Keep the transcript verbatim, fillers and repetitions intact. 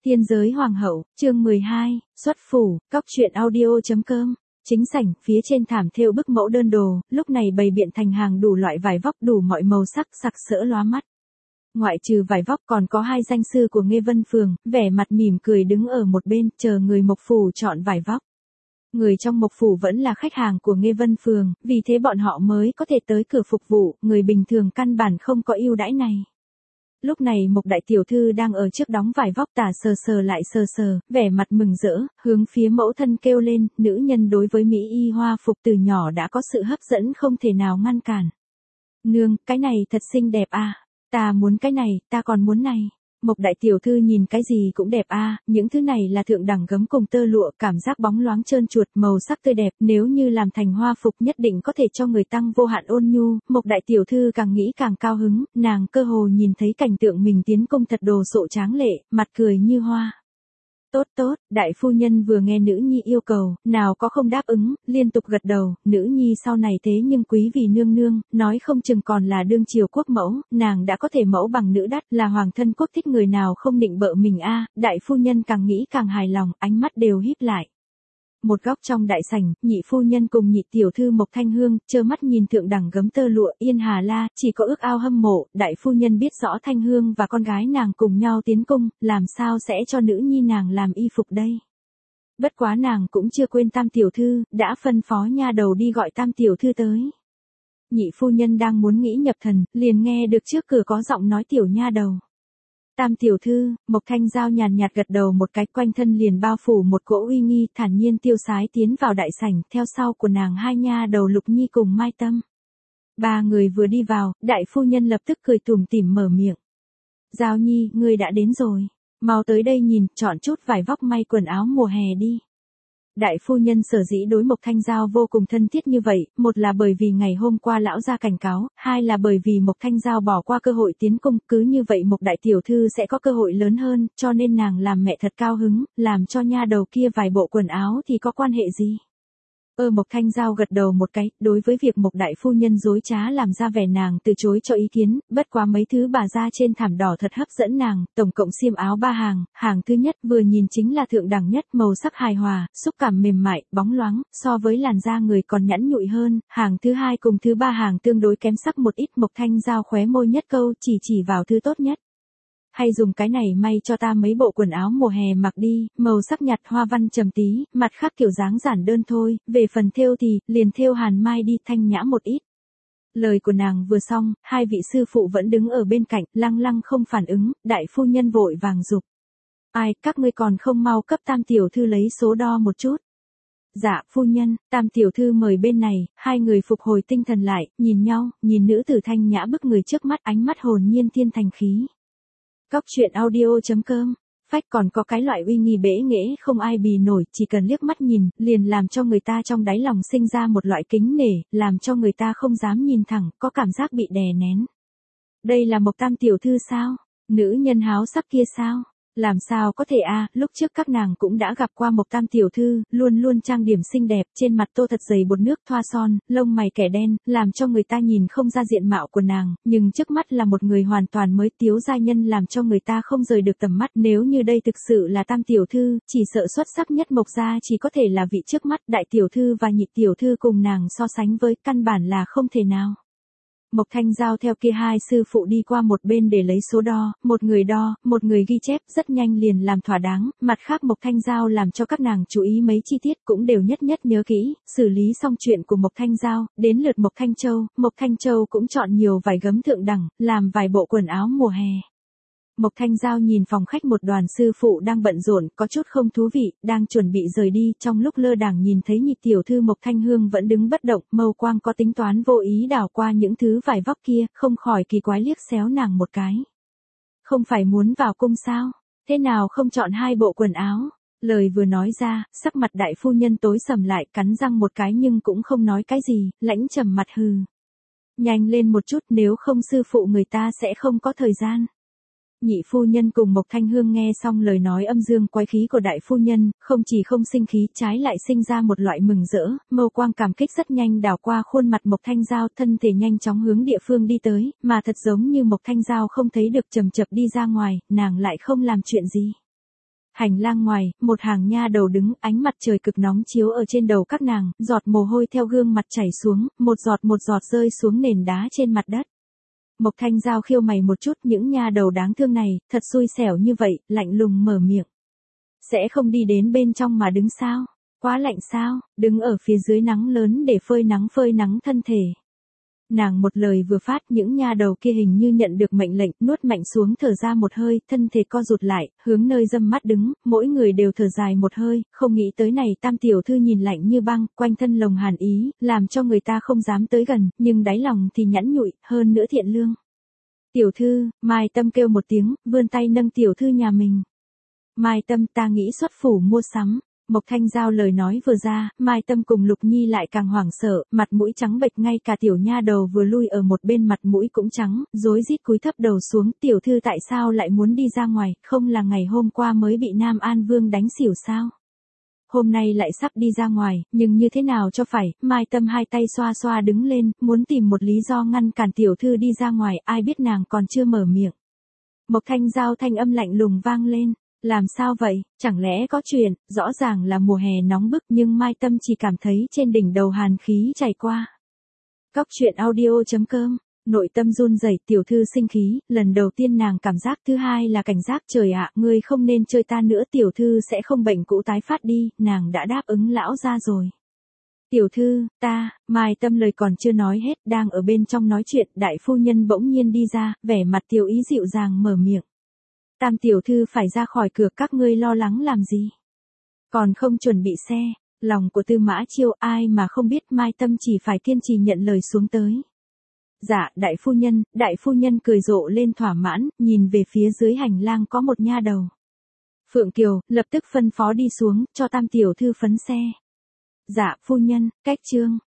Tiên giới hoàng hậu, chương mười hai, xuất phủ, cóc truyện audio.com. Chính sảnh, phía trên thảm thêu bức mẫu đơn đồ, lúc này bày biện thành hàng đủ loại vải vóc đủ mọi màu sắc sặc sỡ lóa mắt. Ngoại trừ vải vóc còn có hai danh sư của Nghê Vân Phường, vẻ mặt mỉm cười đứng ở một bên, chờ người mộc phủ chọn vải vóc. Người trong mộc phủ vẫn là khách hàng của Nghê Vân Phường, vì thế bọn họ mới có thể tới cửa phục vụ, người bình thường căn bản không có ưu đãi này. Lúc này Mộc đại tiểu thư đang ở trước đóng vải vóc tả sờ sờ lại sờ sờ, vẻ mặt mừng rỡ, hướng phía mẫu thân kêu lên, nữ nhân đối với Mỹ y hoa phục từ nhỏ đã có sự hấp dẫn không thể nào ngăn cản. Nương, cái này thật xinh đẹp à, ta muốn cái này, ta còn muốn này. Mộc đại tiểu thư nhìn cái gì cũng đẹp a, à, những thứ này là thượng đẳng gấm cùng tơ lụa, cảm giác bóng loáng trơn chuột, màu sắc tươi đẹp, nếu như làm thành hoa phục nhất định có thể cho người tăng vô hạn ôn nhu. Mộc đại tiểu thư càng nghĩ càng cao hứng, nàng cơ hồ nhìn thấy cảnh tượng mình tiến cung thật đồ sộ tráng lệ, mặt cười như hoa. Tốt tốt, đại phu nhân vừa nghe nữ nhi yêu cầu, nào có không đáp ứng, liên tục gật đầu, nữ nhi sau này thế nhưng quý vì nương nương, nói không chừng còn là đương triều quốc mẫu, nàng đã có thể mẫu bằng nữ đắt, là hoàng thân quốc thích, người nào không định bợ mình a. Đại phu nhân càng nghĩ càng hài lòng, ánh mắt đều híp lại. Một góc trong đại sảnh, nhị phu nhân cùng nhị tiểu thư Mộc Thanh Hương, trơ mắt nhìn thượng đẳng gấm tơ lụa Yên Hà La, chỉ có ước ao hâm mộ. Đại phu nhân biết rõ Thanh Hương và con gái nàng cùng nhau tiến cung, làm sao sẽ cho nữ nhi nàng làm y phục đây. Bất quá nàng cũng chưa quên Tam tiểu thư, đã phân phó nha đầu đi gọi Tam tiểu thư tới. Nhị phu nhân đang muốn nghĩ nhập thần, liền nghe được trước cửa có giọng nói tiểu nha đầu. Tam tiểu thư, Mộc Thanh Giao nhàn nhạt gật đầu một cái, quanh thân liền bao phủ một cỗ uy nghi, thản nhiên tiêu sái tiến vào đại sảnh, theo sau của nàng hai nha đầu Lục Nhi cùng Mai Tâm. Ba người vừa đi vào, đại phu nhân lập tức cười tủm tỉm mở miệng. Giao Nhi, ngươi đã đến rồi, mau tới đây nhìn, chọn chút vải vóc may quần áo mùa hè đi. Đại phu nhân sở dĩ đối Mộc Thanh Giao vô cùng thân thiết như vậy, một là bởi vì ngày hôm qua lão ra cảnh cáo, hai là bởi vì Mộc Thanh Giao bỏ qua cơ hội tiến cung, cứ như vậy Mộc đại tiểu thư sẽ có cơ hội lớn hơn, cho nên nàng làm mẹ thật cao hứng, làm cho nha đầu kia vài bộ quần áo thì có quan hệ gì. Ơ Mộc Thanh Giao gật đầu một cái, đối với việc Mộc đại phu nhân dối trá làm ra vẻ nàng từ chối cho ý kiến, bất quá mấy thứ bà ra trên thảm đỏ thật hấp dẫn nàng, tổng cộng xiêm áo ba hàng, hàng thứ nhất vừa nhìn chính là thượng đẳng nhất, màu sắc hài hòa, xúc cảm mềm mại, bóng loáng, so với làn da người còn nhẵn nhụi hơn, hàng thứ hai cùng thứ ba hàng tương đối kém sắc một ít. Mộc Thanh Giao khóe môi nhất câu, chỉ chỉ vào thứ tốt nhất. Hay dùng cái này may cho ta mấy bộ quần áo mùa hè mặc đi, màu sắc nhạt hoa văn trầm tí, mặt khác kiểu dáng giản đơn thôi, về phần thêu thì, liền thêu hàn mai đi, thanh nhã một ít. Lời của nàng vừa xong, hai vị sư phụ vẫn đứng ở bên cạnh, lăng lăng không phản ứng, đại phu nhân vội vàng giục. Ai, các ngươi còn không mau cấp Tam tiểu thư lấy số đo một chút. Dạ, phu nhân, Tam tiểu thư mời bên này. Hai người phục hồi tinh thần lại, nhìn nhau, nhìn nữ tử thanh nhã bức người trước mắt, ánh mắt hồn nhiên thiên thành khí. Cóc truyện audio.com, phách còn có cái loại uy nghi bể nghễ không ai bì nổi, chỉ cần liếc mắt nhìn, liền làm cho người ta trong đáy lòng sinh ra một loại kính nể, làm cho người ta không dám nhìn thẳng, có cảm giác bị đè nén. Đây là Mộc Tam tiểu thư sao? Nữ nhân háo sắc kia sao? Làm sao có thể a, à, lúc trước các nàng cũng đã gặp qua Mộc Tam tiểu thư, luôn luôn trang điểm xinh đẹp, trên mặt tô thật dày bột nước, thoa son, lông mày kẻ đen, làm cho người ta nhìn không ra diện mạo của nàng, nhưng trước mắt là một người hoàn toàn mới, tiếu giai nhân làm cho người ta không rời được tầm mắt. Nếu như đây thực sự là Tam tiểu thư, chỉ sợ xuất sắc nhất Mộc gia chỉ có thể là vị trước mắt, đại tiểu thư và nhị tiểu thư cùng nàng so sánh với, căn bản là không thể nào. Mộc Thanh Giao theo kia hai sư phụ đi qua một bên để lấy số đo, một người đo, một người ghi chép, rất nhanh liền làm thỏa đáng, mặt khác Mộc Thanh Giao làm cho các nàng chú ý mấy chi tiết cũng đều nhất nhất nhớ kỹ, xử lý xong chuyện của Mộc Thanh Giao, đến lượt Mộc Thanh Châu, Mộc Thanh Châu cũng chọn nhiều vải gấm thượng đẳng, làm vài bộ quần áo mùa hè. Mộc Thanh Giao nhìn phòng khách một đoàn sư phụ đang bận rộn, có chút không thú vị, đang chuẩn bị rời đi, trong lúc lơ đảng nhìn thấy nhị tiểu thư Mộc Thanh Hương vẫn đứng bất động, mâu quang có tính toán vô ý đảo qua những thứ vải vóc kia, không khỏi kỳ quái liếc xéo nàng một cái. Không phải muốn vào cung sao? Thế nào không chọn hai bộ quần áo? Lời vừa nói ra, sắc mặt đại phu nhân tối sầm lại, cắn răng một cái nhưng cũng không nói cái gì, lãnh trầm mặt hừ. Nhanh lên một chút, nếu không sư phụ người ta sẽ không có thời gian. Nhị phu nhân cùng Mộc Thanh Hương nghe xong lời nói âm dương quái khí của đại phu nhân, không chỉ không sinh khí, trái lại sinh ra một loại mừng rỡ, mâu quang cảm kích rất nhanh đảo qua khuôn mặt Mộc Thanh Giao, thân thể nhanh chóng hướng địa phương đi tới, mà thật giống như Mộc Thanh Giao không thấy được chậm chậm đi ra ngoài, nàng lại không làm chuyện gì. Hành lang ngoài, một hàng nha đầu đứng, ánh mặt trời cực nóng chiếu ở trên đầu các nàng, giọt mồ hôi theo gương mặt chảy xuống, một giọt một giọt rơi xuống nền đá trên mặt đất. Mộc Thanh Giao khiêu mày một chút, những nha đầu đáng thương này, thật xui xẻo như vậy, lạnh lùng mở miệng. Sẽ không đi đến bên trong mà đứng sao? Quá lạnh sao? Đứng ở phía dưới nắng lớn để phơi nắng phơi nắng thân thể. Nàng một lời vừa phát, những nha đầu kia hình như nhận được mệnh lệnh, nuốt mạnh xuống thở ra một hơi, thân thể co rụt lại, hướng nơi râm mắt đứng, mỗi người đều thở dài một hơi, không nghĩ tới này Tam tiểu thư nhìn lạnh như băng, quanh thân lồng hàn ý, làm cho người ta không dám tới gần, nhưng đáy lòng thì nhẵn nhụi, hơn nữa thiện lương. Tiểu thư, Mai Tâm kêu một tiếng, vươn tay nâng tiểu thư nhà mình. Mai Tâm, ta nghĩ xuất phủ mua sắm. Mộc Thanh Giao lời nói vừa ra, Mai Tâm cùng Lục Nhi lại càng hoảng sợ, mặt mũi trắng bệch, ngay cả tiểu nha đầu vừa lui ở một bên mặt mũi cũng trắng, rối rít cúi thấp đầu xuống, tiểu thư tại sao lại muốn đi ra ngoài, không là ngày hôm qua mới bị Nam An Vương đánh xỉu sao? Hôm nay lại sắp đi ra ngoài, nhưng như thế nào cho phải, Mai Tâm hai tay xoa xoa đứng lên, muốn tìm một lý do ngăn cản tiểu thư đi ra ngoài, ai biết nàng còn chưa mở miệng. Mộc Thanh Giao thanh âm lạnh lùng vang lên. Làm sao vậy, chẳng lẽ có chuyện, rõ ràng là mùa hè nóng bức nhưng Mai Tâm chỉ cảm thấy trên đỉnh đầu hàn khí chảy qua. Cóc truyện audio chấm com, nội tâm run rẩy, tiểu thư sinh khí, lần đầu tiên nàng cảm giác, thứ hai là cảnh giác, trời ạ, ngươi không nên chơi ta nữa, tiểu thư sẽ không bệnh cũ tái phát đi, nàng đã đáp ứng lão ra rồi. Tiểu thư, ta, Mai Tâm lời còn chưa nói hết, đang ở bên trong nói chuyện, đại phu nhân bỗng nhiên đi ra, vẻ mặt tiểu ý dịu dàng mở miệng. Tam tiểu thư phải ra khỏi cửa, các ngươi lo lắng làm gì? Còn không chuẩn bị xe, lòng của Tư Mã Chiêu ai mà không biết, Mai Tâm chỉ phải kiên trì nhận lời xuống tới. Dạ, đại phu nhân, đại phu nhân cười rộ lên thỏa mãn, nhìn về phía dưới hành lang có một nha đầu. Phượng Kiều, lập tức phân phó đi xuống, cho Tam tiểu thư phấn xe. Dạ, phu nhân, cách chương.